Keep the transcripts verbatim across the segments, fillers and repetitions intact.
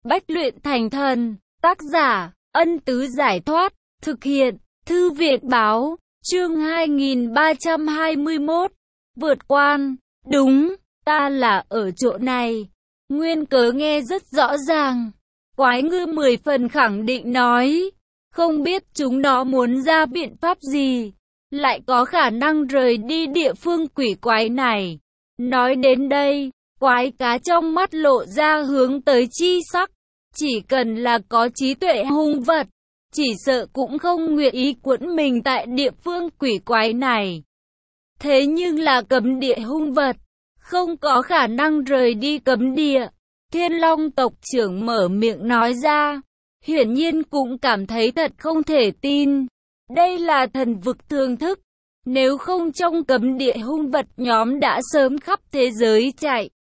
Bách luyện thành thần, tác giả, Ân Tứ Giải Thoát, thực hiện, Thư viện Báo, chương hai nghìn ba trăm hai mươi mốt, vượt quan, đúng, ta là ở chỗ này. Nguyên cớ nghe rất rõ ràng, quái ngư mười phần khẳng định nói, không biết chúng nó muốn ra biện pháp gì, lại có khả năng rời đi địa phương quỷ quái này. Nói đến đây, quái cá trong mắt lộ ra hướng tới chi sắc, chỉ cần là có trí tuệ hung vật, chỉ sợ cũng không nguyện ý cuốn mình tại địa phương quỷ quái này. Thế nhưng là cấm địa hung vật, không có khả năng rời đi cấm địa. Thiên Long tộc trưởng mở miệng nói ra, hiển nhiên cũng cảm thấy thật không thể tin. Đây là thần vực thường thức, nếu không trong cấm địa hung vật nhóm đã sớm khắp thế giới chạy.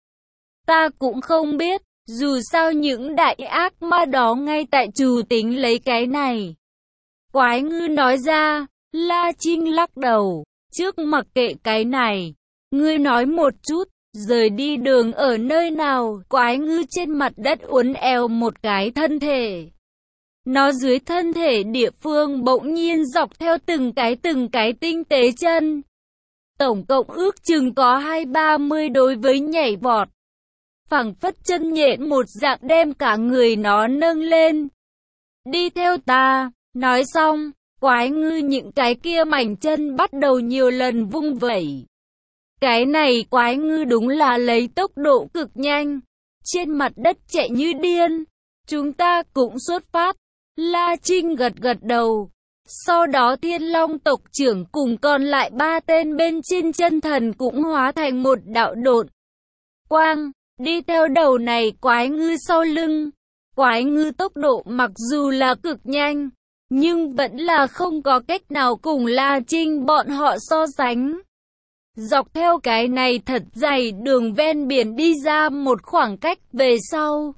Ta cũng không biết, dù sao những đại ác ma đó ngay tại chủ tính lấy cái này. Quái ngư nói ra, La Trinh lắc đầu, trước mặc kệ cái này, ngươi nói một chút, rời đi đường ở nơi nào? Quái ngư trên mặt đất uốn éo một cái thân thể. Nó dưới thân thể địa phương bỗng nhiên dọc theo từng cái từng cái tinh tế chân. Tổng cộng ước chừng có hai ba mươi đối với nhảy vọt. Phẳng phất chân nhện một dạng đem cả người nó nâng lên. Đi theo ta, nói xong, quái ngư những cái kia mảnh chân bắt đầu nhiều lần vung vẩy. Cái này quái ngư đúng là lấy tốc độ cực nhanh, trên mặt đất chạy như điên. Chúng ta cũng xuất phát. La Trinh gật gật đầu. Sau đó Thiên Long tộc trưởng cùng còn lại ba tên bên trên chân thần cũng hóa thành một đạo độn quang, đi theo đầu này quái ngư sau lưng. Quái ngư tốc độ mặc dù là cực nhanh, nhưng vẫn là không có cách nào cùng La Trinh bọn họ so sánh. Dọc theo cái này thật dày đường ven biển đi ra một khoảng cách về sau,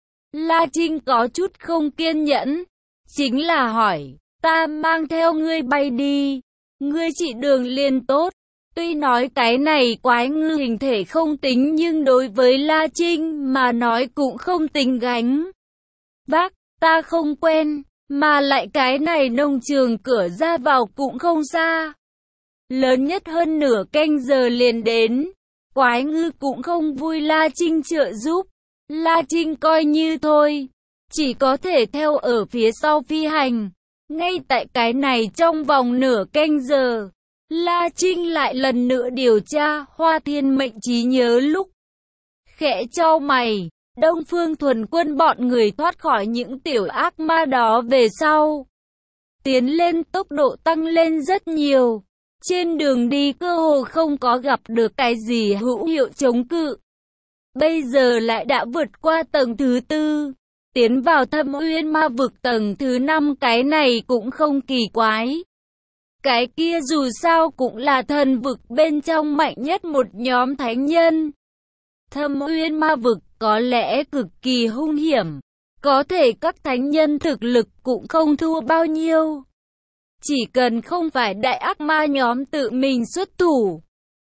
La Trinh có chút không kiên nhẫn, chính là hỏi, ta mang theo ngươi bay đi, ngươi chỉ đường liền tốt. Tuy nói cái này quái ngư hình thể không tính nhưng đối với La Trinh mà nói cũng không tính gánh vác, ta không quen, mà lại cái này nông trường cửa ra vào cũng không xa. Lớn nhất hơn nửa canh giờ liền đến, quái ngư cũng không vui La Trinh trợ giúp. La Trinh coi như thôi, chỉ có thể theo ở phía sau phi hành. Ngay tại cái này trong vòng nửa canh giờ, La Trinh lại lần nữa điều tra Hoa Thiên Mệnh trí nhớ lúc. Khẽ chau mày, Đông Phương Thuần Quân bọn người thoát khỏi những tiểu ác ma đó về sau, tiến lên tốc độ tăng lên rất nhiều. Trên đường đi cơ hồ không có gặp được cái gì hữu hiệu chống cự. Bây giờ lại đã vượt qua tầng thứ tư, tiến vào Thâm Uyên Ma vực tầng thứ năm, cái này cũng không kỳ quái. Cái kia dù sao cũng là thần vực bên trong mạnh nhất một nhóm thánh nhân. Thâm Uyên Ma vực có lẽ cực kỳ hung hiểm, có thể các thánh nhân thực lực cũng không thua bao nhiêu. Chỉ cần không phải đại ác ma nhóm tự mình xuất thủ,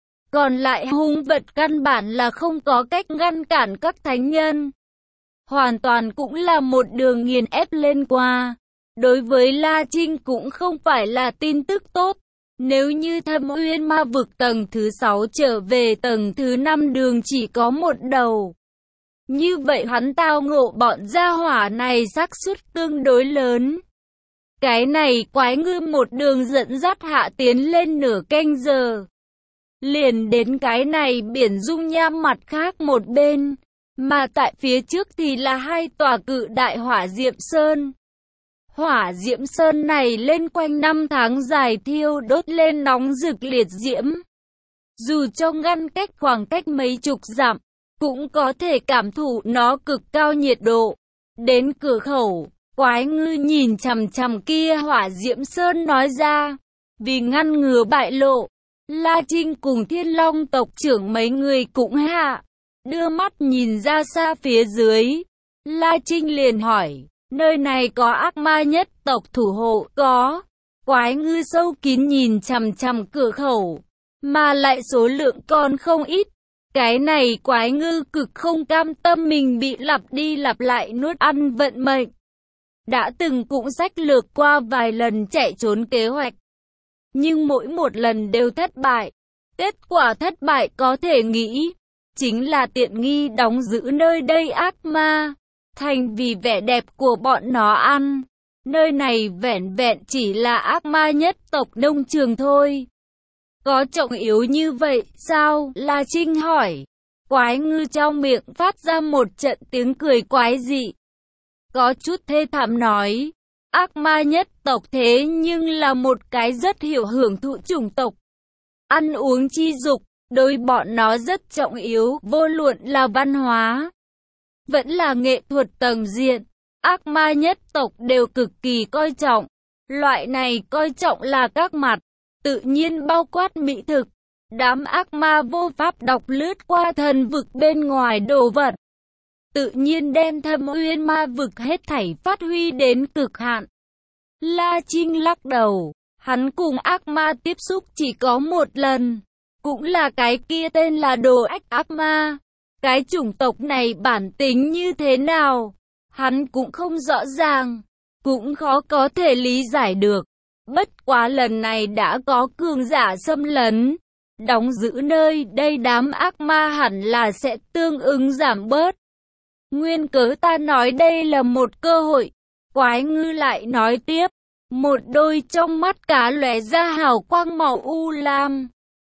còn lại hung vật căn bản là không có cách ngăn cản các thánh nhân. Hoàn toàn cũng là một đường nghiền ép lên qua. Đối với La Trinh cũng không phải là tin tức tốt. Nếu như Thâm Uyên Ma vực tầng thứ sáu trở về tầng thứ năm đường chỉ có một đầu, như vậy hắn tao ngộ bọn gia hỏa này xác suất tương đối lớn. Cái này quái ngư một đường dẫn dắt hạ tiến lên nửa canh giờ, liền đến cái này biển dung nham mặt khác một bên, mà tại phía trước thì là hai tòa cự đại hỏa diệm sơn. Hỏa diệm sơn này lên quanh năm tháng dài thiêu đốt lên nóng rực liệt diễm. Dù cho ngăn cách khoảng cách mấy chục dặm, cũng có thể cảm thụ nó cực cao nhiệt độ. Đến cửa khẩu, quái ngư nhìn chằm chằm kia hỏa diệm sơn nói ra, vì ngăn ngừa bại lộ, La Trinh cùng Thiên Long tộc trưởng mấy người cũng hạ, đưa mắt nhìn ra xa phía dưới. La Trinh liền hỏi, nơi này có ác ma nhất tộc thủ hộ? Có. Quái ngư sâu kín nhìn chằm chằm cửa khẩu, mà lại số lượng còn không ít. Cái này quái ngư cực không cam tâm mình bị lặp đi lặp lại nuốt ăn vận mệnh. Đã từng cũng sách lược qua vài lần chạy trốn kế hoạch, nhưng mỗi một lần đều thất bại. Kết quả thất bại có thể nghĩ, chính là tiện nghi đóng giữ nơi đây ác ma, thành vì vẻ đẹp của bọn nó ăn. Nơi này vẻn vẹn chỉ là ác ma nhất tộc nông trường thôi. Có trọng yếu như vậy sao? La Trinh hỏi. Quái ngư trong miệng phát ra một trận tiếng cười quái dị. Có chút thê thảm nói, ác ma nhất tộc thế nhưng là một cái rất hiểu hưởng thụ chủng tộc. Ăn uống chi dục, đối bọn nó rất trọng yếu, vô luận là văn hóa, vẫn là nghệ thuật tầng diện. Ác ma nhất tộc đều cực kỳ coi trọng. Loại này coi trọng là các mặt, tự nhiên bao quát mỹ thực. Đám ác ma vô pháp đọc lướt qua thần vực bên ngoài đồ vật, tự nhiên đem Thâm Uyên ma vực hết thảy phát huy đến cực hạn. La Trinh lắc đầu, hắn cùng ác ma tiếp xúc chỉ có một lần, cũng là cái kia tên là Đồ Ách ác ma. Cái chủng tộc này bản tính như thế nào, hắn cũng không rõ ràng, cũng khó có thể lý giải được. Bất quá lần này đã có cường giả xâm lấn, đóng giữ nơi đây, đám ác ma hẳn là sẽ tương ứng giảm bớt. Nguyên cớ ta nói đây là một cơ hội. Quái ngư lại nói tiếp, một đôi trong mắt cá lóe ra hào quang màu u lam.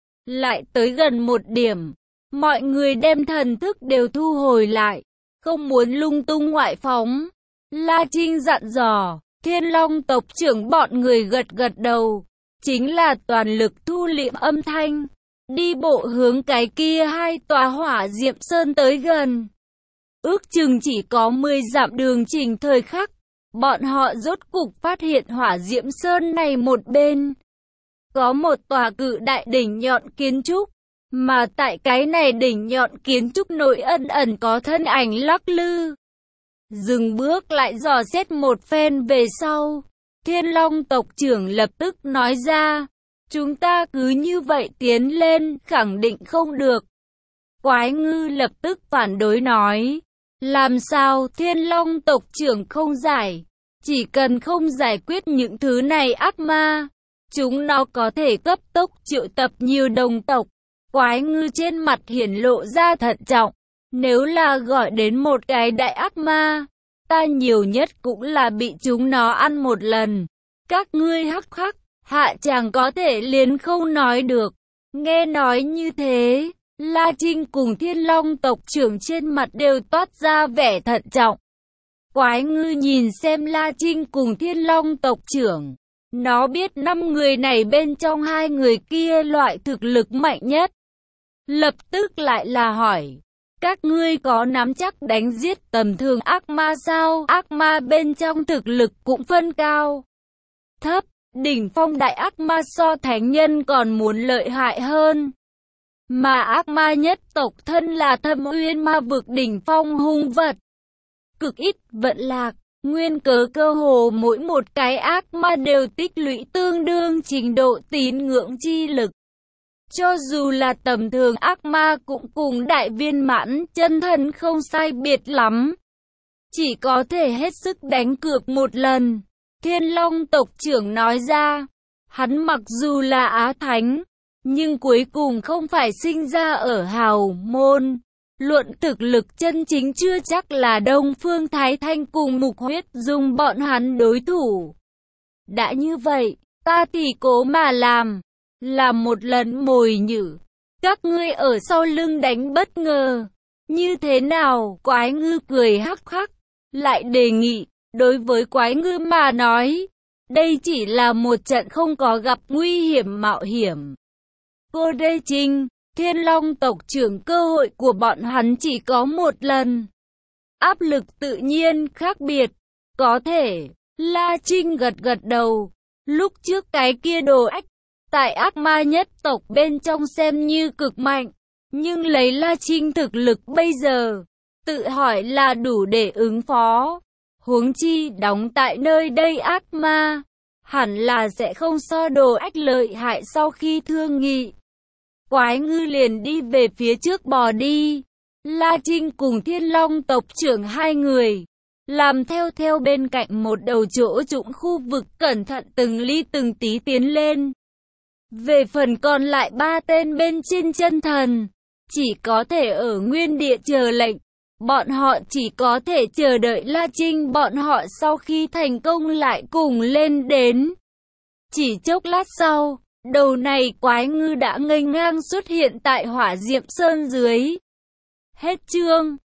Lại tới gần một điểm, mọi người đem thần thức đều thu hồi lại, không muốn lung tung ngoại phóng. La Trinh dặn dò, Thiên Long tộc trưởng bọn người gật gật đầu, chính là toàn lực thu liệm âm thanh, đi bộ hướng cái kia hai tòa hỏa diệm sơn tới gần. Ước chừng chỉ có mười dặm đường trình thời khắc, bọn họ rốt cục phát hiện hỏa diệm sơn này một bên. Có một tòa cự đại đỉnh nhọn kiến trúc, mà tại cái này đỉnh nhọn kiến trúc nội ẩn ẩn có thân ảnh lắc lư. Dừng bước lại dò xét một phen về sau, Thiên Long tộc trưởng lập tức nói ra, chúng ta cứ như vậy tiến lên, khẳng định không được. Quái ngư lập tức phản đối nói, làm sao Thiên Long tộc trưởng không giải, chỉ cần không giải quyết những thứ này ác ma, chúng nó có thể cấp tốc triệu tập nhiều đồng tộc. Quái ngư trên mặt hiển lộ ra thận trọng, nếu là gọi đến một cái đại ác ma, ta nhiều nhất cũng là bị chúng nó ăn một lần. Các ngươi hắc hắc, hạ chàng có thể liền không nói được. Nghe nói như thế, La Trinh cùng Thiên Long tộc trưởng trên mặt đều toát ra vẻ thận trọng. Quái ngư nhìn xem La Trinh cùng Thiên Long tộc trưởng, nó biết năm người này bên trong hai người kia loại thực lực mạnh nhất. Lập tức lại là hỏi, các ngươi có nắm chắc đánh giết tầm thường ác ma sao? Ác ma bên trong thực lực cũng phân cao thấp, đỉnh phong đại ác ma so thánh nhân còn muốn lợi hại hơn. Mà ác ma nhất tộc thân là Thâm Uyên ma vực đỉnh phong hung vật, cực ít vận lạc. Nguyên cớ cơ hồ mỗi một cái ác ma đều tích lũy tương đương trình độ tín ngưỡng chi lực. Cho dù là tầm thường ác ma cũng cùng đại viên mãn chân thân không sai biệt lắm, chỉ có thể hết sức đánh cược một lần. Thiên Long tộc trưởng nói ra, hắn mặc dù là Á Thánh, nhưng cuối cùng không phải sinh ra ở hào môn. Luận thực lực chân chính chưa chắc là Đông Phương Thái Thanh cùng Mục Huyết Dung bọn hắn đối thủ. Đã như vậy, ta thì cố mà làm, làm một lần mồi nhử. Các ngươi ở sau lưng đánh bất ngờ. Như thế nào? Quái ngư cười hắc hắc, lại đề nghị, đối với quái ngư mà nói, đây chỉ là một trận không có gặp nguy hiểm mạo hiểm. Cô đây Trinh, Thiên Long tộc trưởng, cơ hội của bọn hắn chỉ có một lần. Áp lực tự nhiên khác biệt. Có thể, La Trinh gật gật đầu. Lúc trước cái kia Đồ Ách, tại ác ma nhất tộc bên trong xem như cực mạnh. Nhưng lấy La Trinh thực lực bây giờ, tự hỏi là đủ để ứng phó. Huống chi đóng tại nơi đây ác ma, hẳn là sẽ không so Đồ Ách lợi hại sau khi thương nghị. quái ngư liền đi về phía trước bò đi. La Trinh cùng Thiên Long tộc trưởng hai người làm theo theo bên cạnh một đầu chỗ trũng khu vực, cẩn thận từng ly từng tí tiến lên. Về phần còn lại ba tên bên trên chân thần, chỉ có thể ở nguyên địa chờ lệnh. Bọn họ chỉ có thể chờ đợi La Trinh bọn họ sau khi thành công lại cùng lên đến. Chỉ chốc lát sau, đầu này quái ngư đã nghênh ngang xuất hiện tại Hỏa Diệm Sơn dưới. Hết chương.